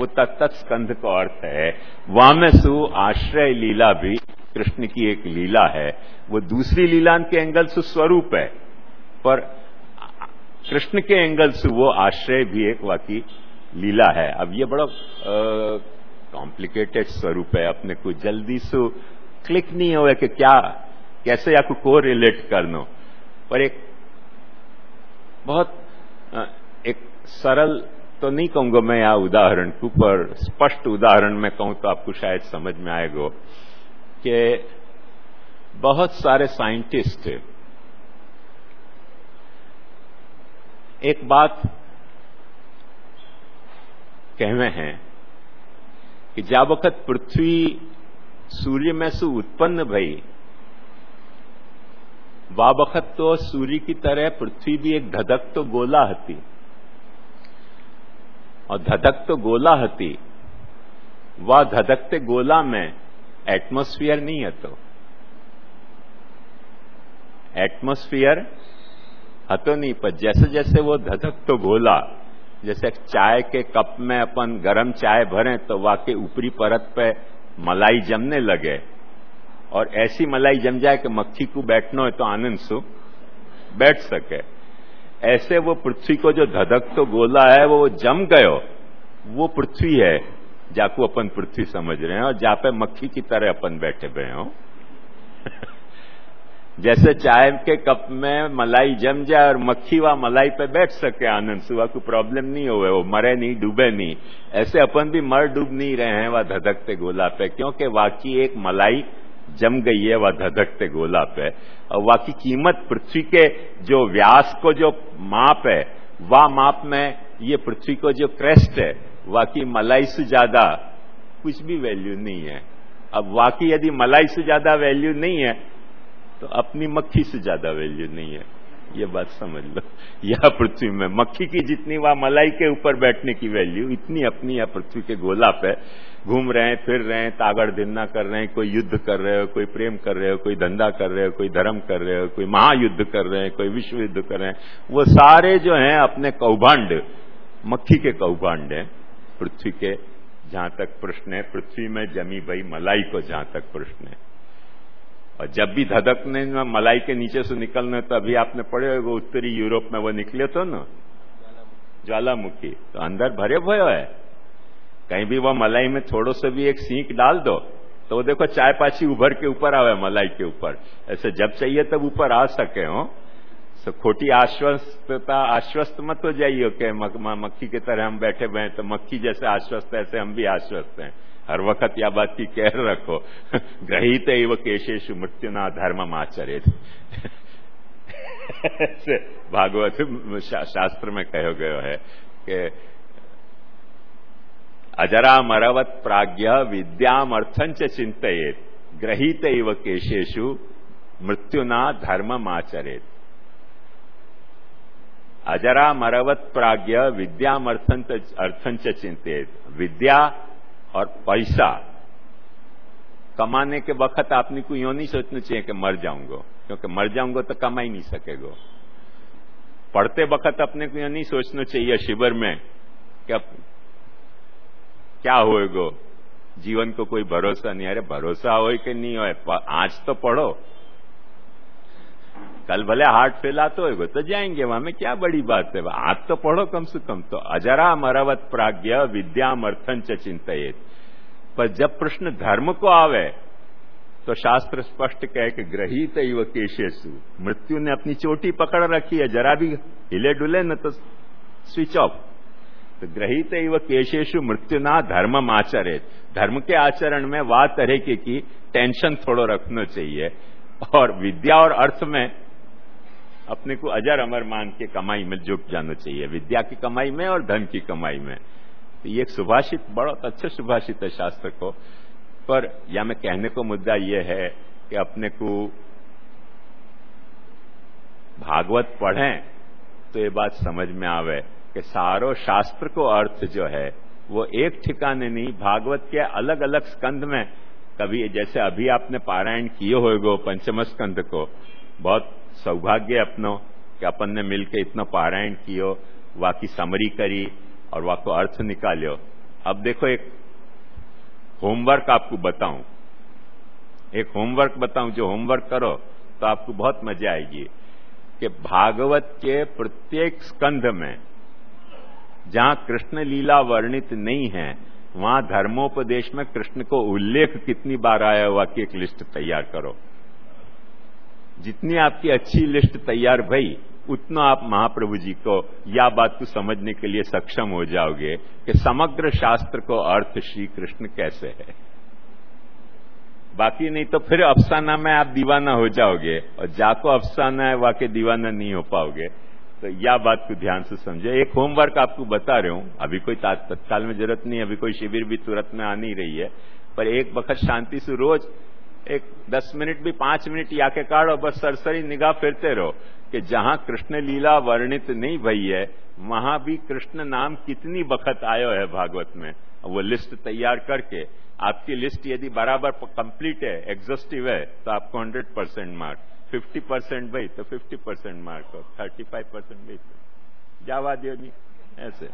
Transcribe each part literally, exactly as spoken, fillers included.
वो तत्त स्कंध का अर्थ है। वामे सु आश्रय लीला भी कृष्ण की एक लीला है, वो दूसरी लीला के एंगल से स्वरूप है, पर कृष्ण के एंगल से वो आश्रय भी एक वाकी लीला है। अब ये बड़ा कॉम्प्लिकेटेड स्वरूप है, अपने को जल्दी से क्लिक नहीं हुआ कि क्या कैसे या को रिलेट करना, पर एक बहुत एक सरल तो नहीं कहूंगा मैं यहाँ उदाहरण को, पर स्पष्ट उदाहरण में कहूं तो आपको शायद समझ में आएगा कि बहुत सारे साइंटिस्ट एक बात कहवे हैं कि जब वक्त पृथ्वी सूर्य में से उत्पन्न भई, वा वक्त तो सूर्य की तरह पृथ्वी भी एक धधक तो गोला हती, और धधक तो गोला हती, वह धधकते गोला में एटमॉस्फेयर नहीं है, तो एटमॉस्फेयर हतो नहीं, पर जैसे जैसे वो धधक तो गोला, जैसे चाय के कप में अपन गरम चाय भरें तो वाके ऊपरी परत पे मलाई जमने लगे, और ऐसी मलाई जम जाए कि मक्खी को बैठना हो तो आनंद से बैठ सके, ऐसे वो पृथ्वी को जो धधक तो गोला है वो जम गयो, वो पृथ्वी है जाको अपन पृथ्वी समझ रहे हैं, और जहां पे मक्खी की तरह अपन बैठे हुए हो। जैसे चाय के कप में मलाई जम जाए और मक्खी वह मलाई पे बैठ सके आनंद से, वह कोई प्रॉब्लम नहीं हो, वो मरे नहीं डूबे नहीं, ऐसे अपन भी मर डूब नहीं रहे हैं वह धधकते गोला पे, क्योंकि वाकई एक मलाई जम गई है वह धधकते गोला पे, और वाकई कीमत पृथ्वी के जो व्यास को जो माप है, वह माप में ये पृथ्वी को जो क्रेस्ट है, वाकई मलाई से ज्यादा कुछ भी वैल्यू नहीं है। अब वाकई यदि मलाई से ज्यादा वैल्यू नहीं है तो अपनी मक्खी से ज्यादा वैल्यू नहीं है, ये बात समझ लो। यह पृथ्वी में मक्खी की जितनी वह मलाई के ऊपर बैठने की वैल्यू, इतनी अपनी यह पृथ्वी के गोला पे घूम रहे हैं, फिर रहे हैं, तागड़ धिन्ना कर रहे हैं, कोई युद्ध कर रहे हो, कोई प्रेम कर रहे हो, कोई धंधा कर रहे हो, कोई धर्म कर रहे हो, कोई महायुद्ध कर रहे हैं, कोई विश्व युद्ध कर रहे हैं, वो सारे जो हैं अपने कौभांड मक्खी के कौभांड हैं पृथ्वी के। जहां तक प्रश्न है पृथ्वी में जमी भई मलाई को, जहां तक प्रश्न है, और जब भी धधकने मलाई के नीचे से निकलना, तो अभी आपने पढ़े वो उत्तरी यूरोप में वो निकले तो ना ज्वालामुखी, तो अंदर भरे भयो है, कहीं भी वह मलाई में थोड़ो से भी एक सींक डाल दो तो वो देखो चाय पाची उभर के ऊपर आवे मलाई के ऊपर, ऐसे जब चाहिए तब ऊपर आ सके हो। तो खोटी आश्वस्तता आश्वस्त मत हो जाइए कि मक्खी की तरह हम बैठे हुए हैं, तो मक्खी जैसे आश्वस्त है ऐसे हम भी आश्वस्त हैं, हर वक्त यह बात की कह रखो। ग्रहीत एव केशेषु मृत्युना धर्मम आचरेत्, भागवत शास्त्र में कहो गयो है कि अजरा मरवत प्राज्ञ विद्याम अर्थंच चिंतयेत्, ग्रहीत एव केशेषु मृत्युना धर्मम आचरेत्। अजरा मरवत प्राज्ञ विद्याम अर्थंच चिंतयेत्, विद्या और पैसा कमाने के वक्त आपने को यूं नहीं सोचना चाहिए कि मर जाऊंगा, क्योंकि मर जाऊंगा तो कमा ही नहीं सकेगा। पढ़ते वक्त अपने को यूं नहीं सोचना चाहिए शिविर में कि अब क्या होएगा, जीवन को कोई भरोसा नहीं। अरे भरोसा हो कि नहीं हो, आज तो पढ़ो, कल भले हार्ट फेल आते होगा तो जाएंगे, वहां में क्या बड़ी बात है, आज तो पढ़ो कम से कम। तो अजरा मरवत प्राज्ञ विद्याम अर्थंच चिंतयेत्। पर जब प्रश्न धर्म को आवे तो शास्त्र स्पष्ट कहे कि ग्रहीत एव केशेषु, मृत्यु ने अपनी चोटी पकड़ रखी है, जरा भी हिले डुले न तो स्विच ऑफ। तो ग्रहीत एव केशेषु मृत्युना धर्मम आचरेत्, धर्म के आचरण में वाह तरह की, की टेंशन थोड़ो रखना चाहिए, और विद्या और अर्थ में अपने को अजर अमर मान के कमाई में झुक जाना चाहिए, विद्या की कमाई में और धन की कमाई में। तो ये एक सुभाषित बहुत अच्छा सुभाषित है शास्त्र को। पर या मैं कहने को मुद्दा ये है कि अपने को भागवत पढ़ें तो ये बात समझ में आवे कि सारो शास्त्र को अर्थ जो है वो एक ठिकाने नहीं, भागवत के अलग अलग स्कंद में, कभी जैसे अभी आपने पारायण किए होगो पंचम स्कंद को, बहुत सौभाग्य अपनो कि अपन ने मिलके इतना पारायण कियो, वाकी समरी करी और वाको अर्थ निकालियो। अब देखो, एक होमवर्क आपको बताऊं, एक होमवर्क बताऊं, जो होमवर्क करो तो आपको बहुत मजा आएगी कि भागवत के प्रत्येक स्कंध में जहां कृष्ण लीला वर्णित नहीं है, वहां धर्मोपदेश में कृष्ण को उल्लेख कितनी बार आया हुआ की एक लिस्ट तैयार करो। जितनी आपकी अच्छी लिस्ट तैयार भई, उतना आप महाप्रभु जी को या बात को समझने के लिए सक्षम हो जाओगे कि समग्र शास्त्र को अर्थ श्री कृष्ण कैसे है। बाकी नहीं तो फिर अफसाना में आप दीवाना हो जाओगे, और जाको अफसाना है वाके दीवाना नहीं हो पाओगे। तो यह बात को ध्यान से समझो। एक होमवर्क आपको बता रहे हूं, अभी कोई तत्काल में जरूरत नहीं, अभी कोई शिविर भी तुरंत में आ नहीं रही है, पर एक वक्त शांति से रोज एक दस मिनट भी पांच मिनट याके काढ़ो, बस सरसरी निगाह फेरते रहो कि जहां कृष्ण लीला वर्णित नहीं भई है, वहां भी कृष्ण नाम कितनी बखत आयो है भागवत में। वो लिस्ट तैयार करके, आपकी लिस्ट यदि बराबर कंप्लीट है, एग्जॉस्टिव है, तो आपको hundred percent mark, fifty percent भाई तो फिफ्टी परसेंट मार्क हो, थर्टी फाइव परसेंट भाई तो जावा दियो नहीं, ऐसे।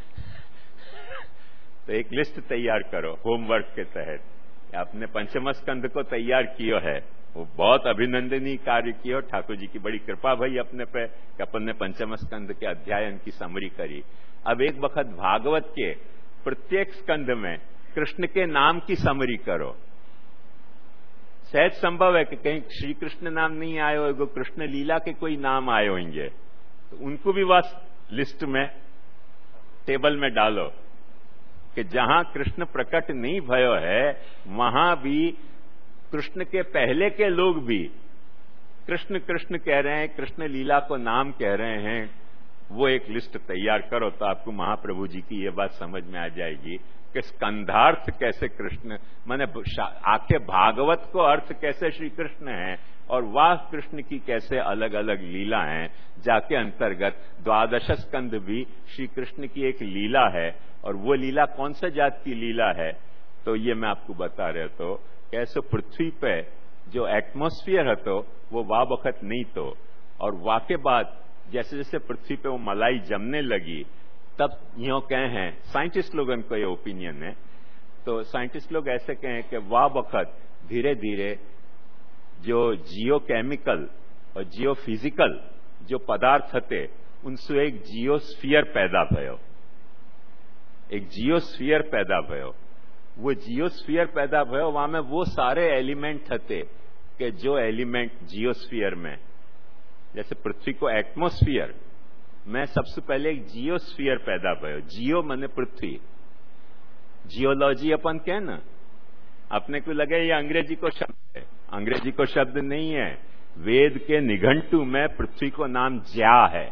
तो एक लिस्ट तैयार करो होमवर्क के तहत। आपने पंचम स्कंध को तैयार किया है, वो बहुत अभिनंदनीय कार्य किया। ठाकुर जी की बड़ी कृपा भई अपने पे कि अपन ने पंचम स्कंध के अध्ययन की समरी करी। अब एक वक्त भागवत के प्रत्येक स्कंध में कृष्ण के नाम की समरी करो। सहज संभव है कि कहीं श्री कृष्ण नाम नहीं आए होगा, कृष्ण लीला के कोई नाम आए होंगे, तो उनको भी बस लिस्ट में टेबल में डालो कि जहां कृष्ण प्रकट नहीं भयो है, वहां भी कृष्ण के पहले के लोग भी कृष्ण कृष्ण कह रहे हैं, कृष्ण लीला को नाम कह रहे हैं। वो एक लिस्ट तैयार करो तो आपको महाप्रभु जी की ये बात समझ में आ जाएगी कि स्कंधार्थ कैसे कृष्ण, माने आखे भागवत को अर्थ कैसे श्री कृष्ण है, और वाह कृष्ण की कैसे अलग अलग लीला हैं, जाके अंतर्गत द्वादश स्कंध भी श्री कृष्ण की एक लीला है। और वो लीला कौन सा जात की लीला है, तो ये मैं आपको बता रहा तो कैसे पृथ्वी पे जो एटमॉस्फेयर है तो वो वाह वक्त नहीं तो, और वाह के बाद जैसे जैसे पृथ्वी पे वो मलाई जमने लगी, तब यो कहे हैं साइंटिस्ट लोगों को ये ओपिनियन है, तो साइंटिस्ट लोग ऐसे कहें कि वाह वक्त धीरे धीरे जो जियोकेमिकल और जियोफिजिकल जो पदार्थ थे, उनसे एक जियोस्फीयर पैदा भयो, एक जियोस्फीयर पैदा भयो। वो जियोस्फीयर पैदा भयो, वहां में वो सारे एलिमेंट थे कि जो एलिमेंट जियोस्फीयर में, जैसे पृथ्वी को एटमॉस्फेयर में सबसे पहले एक जियोस्फीयर पैदा भयो। जियो माने पृथ्वी, जियोलॉजी अपन कहे ना, अपने को लगे ये अंग्रेजी को शब्द है, अंग्रेजी को शब्द नहीं है। वेद के निघंटु में पृथ्वी को नाम ज्या है,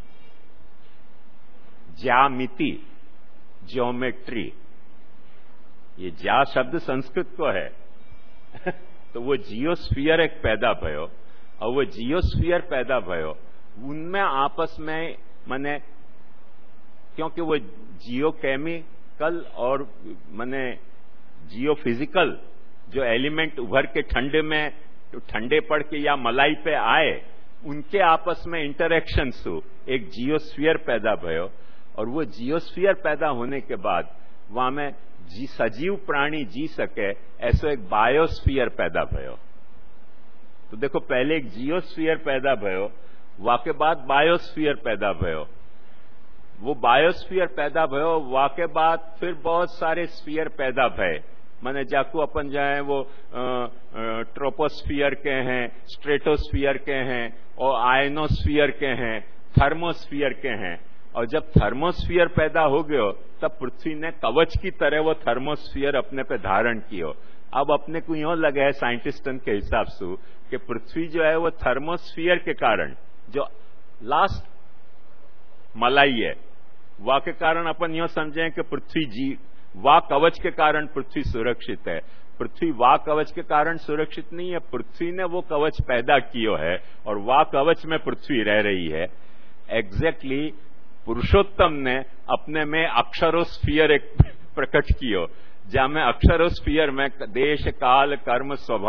ज्यामिति, ज्योमेट्री, ये ज्या शब्द संस्कृत को है। तो वो जियोस्फीयर एक पैदा भयो, और वो जियोस्फीयर पैदा भयो, उनमें आपस में माने, क्योंकि वो जियोकेमिकल और माने जियोफिजिकल जो एलिमेंट उभर के ठंडे में, तो ठंडे पड़ के या मलाई पे आए, उनके आपस में इंटरेक्शन से एक जियोस्फीयर पैदा भयो। और वो जियोस्फीयर पैदा होने के बाद वहां में जी सजीव प्राणी जी सके, ऐसा एक बायोस्फीयर पैदा भयो। तो देखो, पहले एक जियोस्फीयर पैदा भयो, वाके बाद बायोस्फीयर पैदा भयो। वो बायोस्फीयर पैदा भयो, वाके बाद फिर बहुत सारे स्फीयर पैदा भये, माने जाको अपन जाए वो ट्रोपोस्फीयर के हैं, स्ट्रेटोस्फीयर के हैं, और आयनोस्फीयर के हैं, थर्मोस्फीयर के हैं। और जब थर्मोस्फीयर पैदा हो गयो, तब पृथ्वी ने कवच की तरह वो थर्मोस्फीयर अपने पे धारण कियो। अब अपने को यूं लगे है साइंटिस्टन के हिसाब से कि पृथ्वी जो है वो थर्मोस्फीयर के कारण, जो लास्ट मलाई है, वाह के कारण अपन यूं समझें कि पृथ्वी जी, वाह कवच के कारण पृथ्वी सुरक्षित है। पृथ्वी वाह कवच के कारण सुरक्षित नहीं है, पृथ्वी ने वो कवच पैदा कियो है, और वाह कवच में पृथ्वी रह रही है। एग्जैक्टली पुरुषोत्तम ने अपने में अक्षरोस्फीयर एक प्रकट कियो, जहां में अक्षरोस्फीयर में देश, काल, कर्म, स्वभाव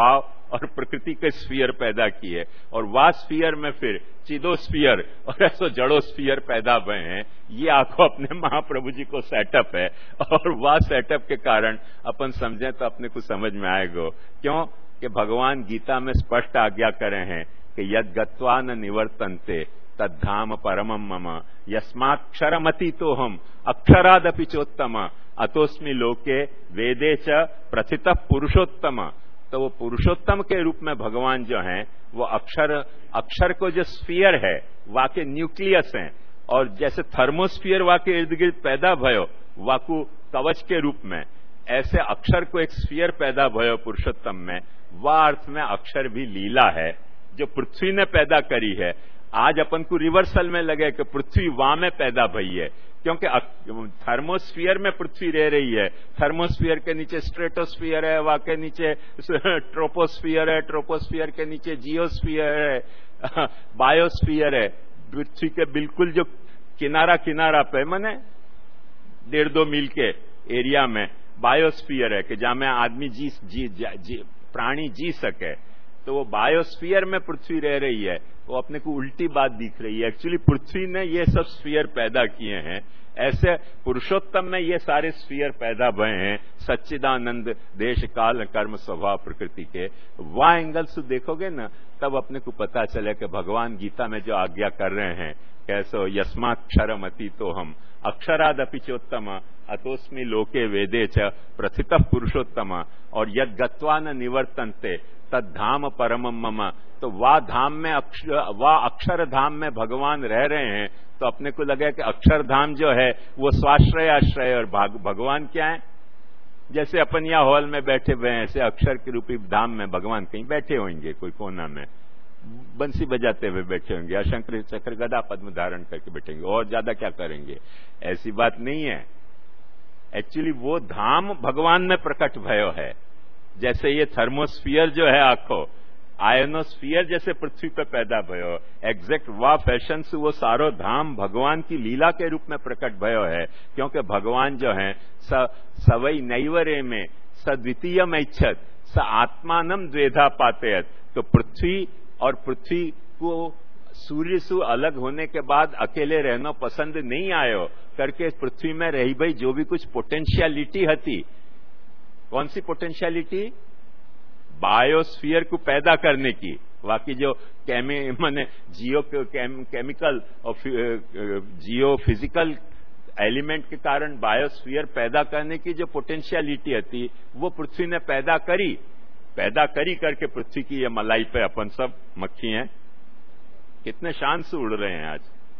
और प्रकृति के स्फीयर पैदा किए और वह स्फीयर में फिर चिदोस्फीयर और ऐसो जड़ोस्फीयर पैदा हुए हैं। ये आंखों अपने महाप्रभु जी को सेटअप है और वह सेटअप के कारण अपन समझें तो अपने को समझ में आएगा। क्यों कि भगवान गीता में स्पष्ट आज्ञा करे हैं कि यद गत्वा न निवर्तन्ते तद्धाम परमम मम यस्माक्षरमति तो हम अक्षरादपि चोत्तम अतोस्मि लोके वेदे च प्रथितः पुरुषोत्तम। तो वो पुरुषोत्तम के रूप में भगवान जो हैं वो अक्षर अक्षर को जो स्फीयर है वाके न्यूक्लियस हैं और जैसे थर्मोस्फीयर वाके इर्द गिर्द पैदा भयो वाकु कवच के रूप में, ऐसे अक्षर को एक स्फीयर पैदा भयो पुरुषोत्तम में। वह अर्थ में अक्षर भी लीला है जो पृथ्वी ने पैदा करी है। आज अपन को रिवर्सल में लगे कि पृथ्वी वहां में पैदा भई है, क्योंकि थर्मोस्फीयर में पृथ्वी रह रही है। थर्मोस्फीयर के नीचे स्ट्रेटोस्फीयर है, वहां के नीचे ट्रोपोस्फीयर है, ट्रोपोस्फीयर के नीचे जियोस्फीयर है, बायोस्फीयर है। पृथ्वी के बिल्कुल जो किनारा किनारा पे माने डेढ़ दो मील के एरिया में बायोस्फीयर है कि जहां में आदमी जी, जी, जी प्राणी जी सके। तो वो बायोस्फीयर में पृथ्वी रह रही है, वो अपने को उल्टी बात दिख रही है। एक्चुअली पृथ्वी ने ये सब स्फीयर पैदा किए हैं। ऐसे पुरुषोत्तम में ये सारे स्फीयर पैदा हुए हैं सच्चिदानंद देश काल कर्म स्वभाव प्रकृति के। वह एंगल से देखोगे ना तब अपने को पता चले कि भगवान गीता में जो आज्ञा कर रहे हैं कैसो यस्माक्षरम अति तो हम अक्षरादपि चोत्तम अतोस्मि लोके वेदे च प्रथितः पुरुषोत्तम और यद गत्वा न निवर्तन्ते तद्धाम परमम मम। तो वह धाम में अक्षर वह अक्षर धाम में भगवान रह रहे हैं। तो अपने को लगा कि अक्षर धाम जो है वो स्वाश्रय आश्रय और भगवान क्या है। जैसे अपन यहाँ हॉल में बैठे हुए हैं ऐसे अक्षर के रूपी धाम में भगवान कहीं बैठे होंगे, कोई कोना में बंसी बजाते हुए बैठे होंगे, अशंकर चक्र गदा पद्म धारण करके बैठेंगे, और ज्यादा क्या करेंगे। ऐसी बात नहीं है। एक्चुअली वो धाम भगवान में प्रकट भयो है। जैसे ये थर्मोस्फीयर जो है आंखों आयनोस्फीयर जैसे पृथ्वी पे पैदा भयो, एग्जैक्ट वाह फैशन से वो सारो धाम भगवान की लीला के रूप में प्रकट भयो है। क्योंकि भगवान जो है स सवई नैवरे में सद्वितीय इच्छत स आत्मानम द्वेधा पातेयत। तो पृथ्वी और पृथ्वी को सूर्य से अलग होने के बाद अकेले रहना पसंद नहीं आयो करके पृथ्वी में रही भाई जो भी कुछ पोटेंशियलिटी हती। कौन सी पोटेंशियलिटी? बायोस्फीयर को पैदा करने की। बाकी जो केमी माने जियो केम, केमिकल और जियो फिजिकल एलिमेंट के कारण बायोस्फीयर पैदा करने की जो पोटेंशियलिटी थी वो पृथ्वी ने पैदा करी। पैदा करी करके पृथ्वी की ये मलाई पे अपन सब मक्खी हैं, कितने शान से उड़ रहे हैं आज,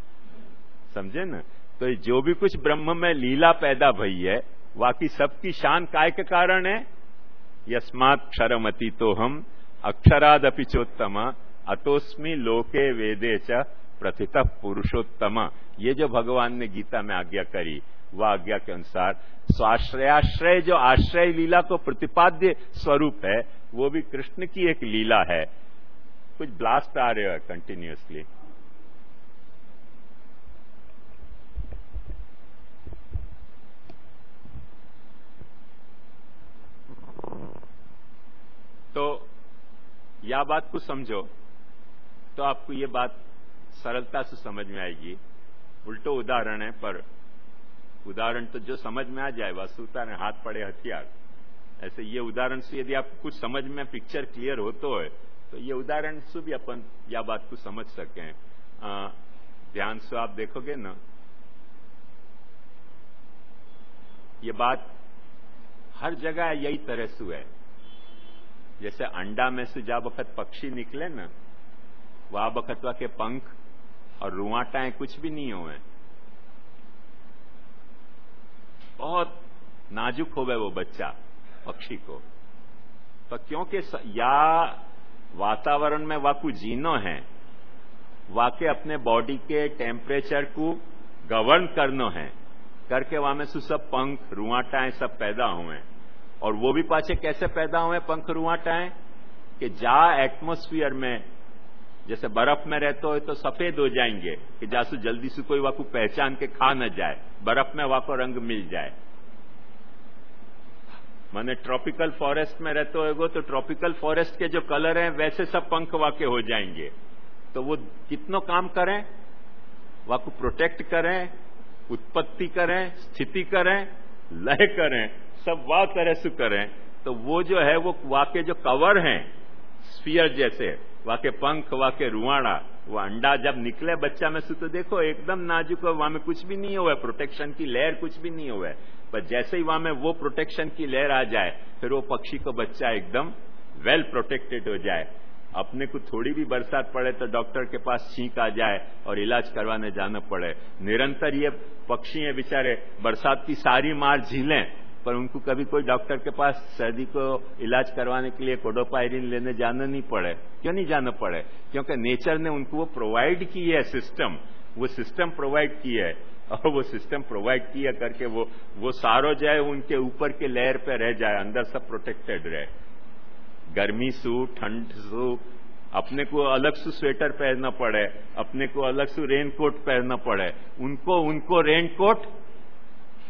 समझे ना। तो जो भी कुछ ब्रह्म में लीला पैदा भई है बाकी सबकी शान काय के कारण है। यस्मात् क्षरमति तो हम अक्षरादपि चोत्तम अतोस्मि लोके वेदे च प्रथितः पुरुषोत्तम। ये जो भगवान ने गीता में आज्ञा करी वह आज्ञा के अनुसार स्वाश्रयाश्रय जो आश्रय लीला को प्रतिपाद्य स्वरूप है वो भी कृष्ण की एक लीला है। कुछ ब्लास्ट आ रहे हो कंटिन्यूअसली। तो यह बात को समझो तो आपको ये बात सरलता से समझ में आएगी। उल्टो उदाहरण है पर उदाहरण तो जो समझ में आ जाए वास्तुता ने हाथ पड़े हथियार। ऐसे ये उदाहरण से यदि आपको कुछ समझ में पिक्चर क्लियर होतो है तो ये उदाहरण से भी अपन यह बात को समझ सकें। ध्यान से आप देखोगे ना ये बात हर जगह यही तरह से है। जैसे अंडा में से जा बखत पक्षी निकले ना वह बखतवा के पंख और रुआटाएं कुछ भी नहीं हुए, बहुत नाजुक हो गए वो बच्चा पक्षी को। तो क्योंकि या वातावरण में वाकु जीनो है, वाके अपने बॉडी के टेम्परेचर को गवर्न करनो है करके वहां में से सब पंख रुआटाएं सब पैदा हुए। और वो भी पाछे कैसे पैदा हुए पंख रुआटाएं कि जा एटमॉस्फेयर में जैसे बर्फ में रहते हो तो सफेद हो जाएंगे कि जासु जल्दी से कोई वाकु पहचान के खा न जाए, बर्फ में वाको रंग मिल जाए। माने ट्रॉपिकल फॉरेस्ट में रहते होगो तो ट्रॉपिकल फॉरेस्ट के जो कलर हैं वैसे सब पंख वाके हो जाएंगे। तो वो कितनों काम करें, वाको प्रोटेक्ट करें, उत्पत्ति करें, स्थिति करें, लय करें, सब वाह तरह से करें। तो वो जो है वो वाके जो कवर हैं स्फीयर जैसे, वाके पंख, वाके रुआड़ा, वो अंडा जब निकले बच्चा में से तो देखो एकदम नाजुक है, वहां में कुछ भी नहीं हुआ, प्रोटेक्शन की लेयर कुछ भी नहीं हुआ है। पर जैसे ही वहां में वो प्रोटेक्शन की लेयर आ जाए फिर वो पक्षी को बच्चा एकदम वेल प्रोटेक्टेड हो जाए। अपने को थोड़ी भी बरसात पड़े तो डॉक्टर के पास छींक आ जाए और इलाज करवाने जाना पड़े। निरंतर ये पक्षी है बेचारे बरसात की सारी मार झीलें, पर उनको कभी कोई डॉक्टर के पास सर्दी को इलाज करवाने के लिए कोडोपायरिन लेने जाना नहीं पड़े। क्यों नहीं जाना पड़े? क्योंकि नेचर ने उनको वो प्रोवाइड की है सिस्टम, वो सिस्टम प्रोवाइड की है, और वो सिस्टम प्रोवाइड किया करके वो वो सारो जाए उनके ऊपर के लेयर पे रह जाए, अंदर सब प्रोटेक्टेड रहे। गर्मी सू, ठंड सू, अपने को अलग से स्वेटर पहनना पड़े, अपने को अलग से रेनकोट पहनना पड़े, उनको उनको रेनकोट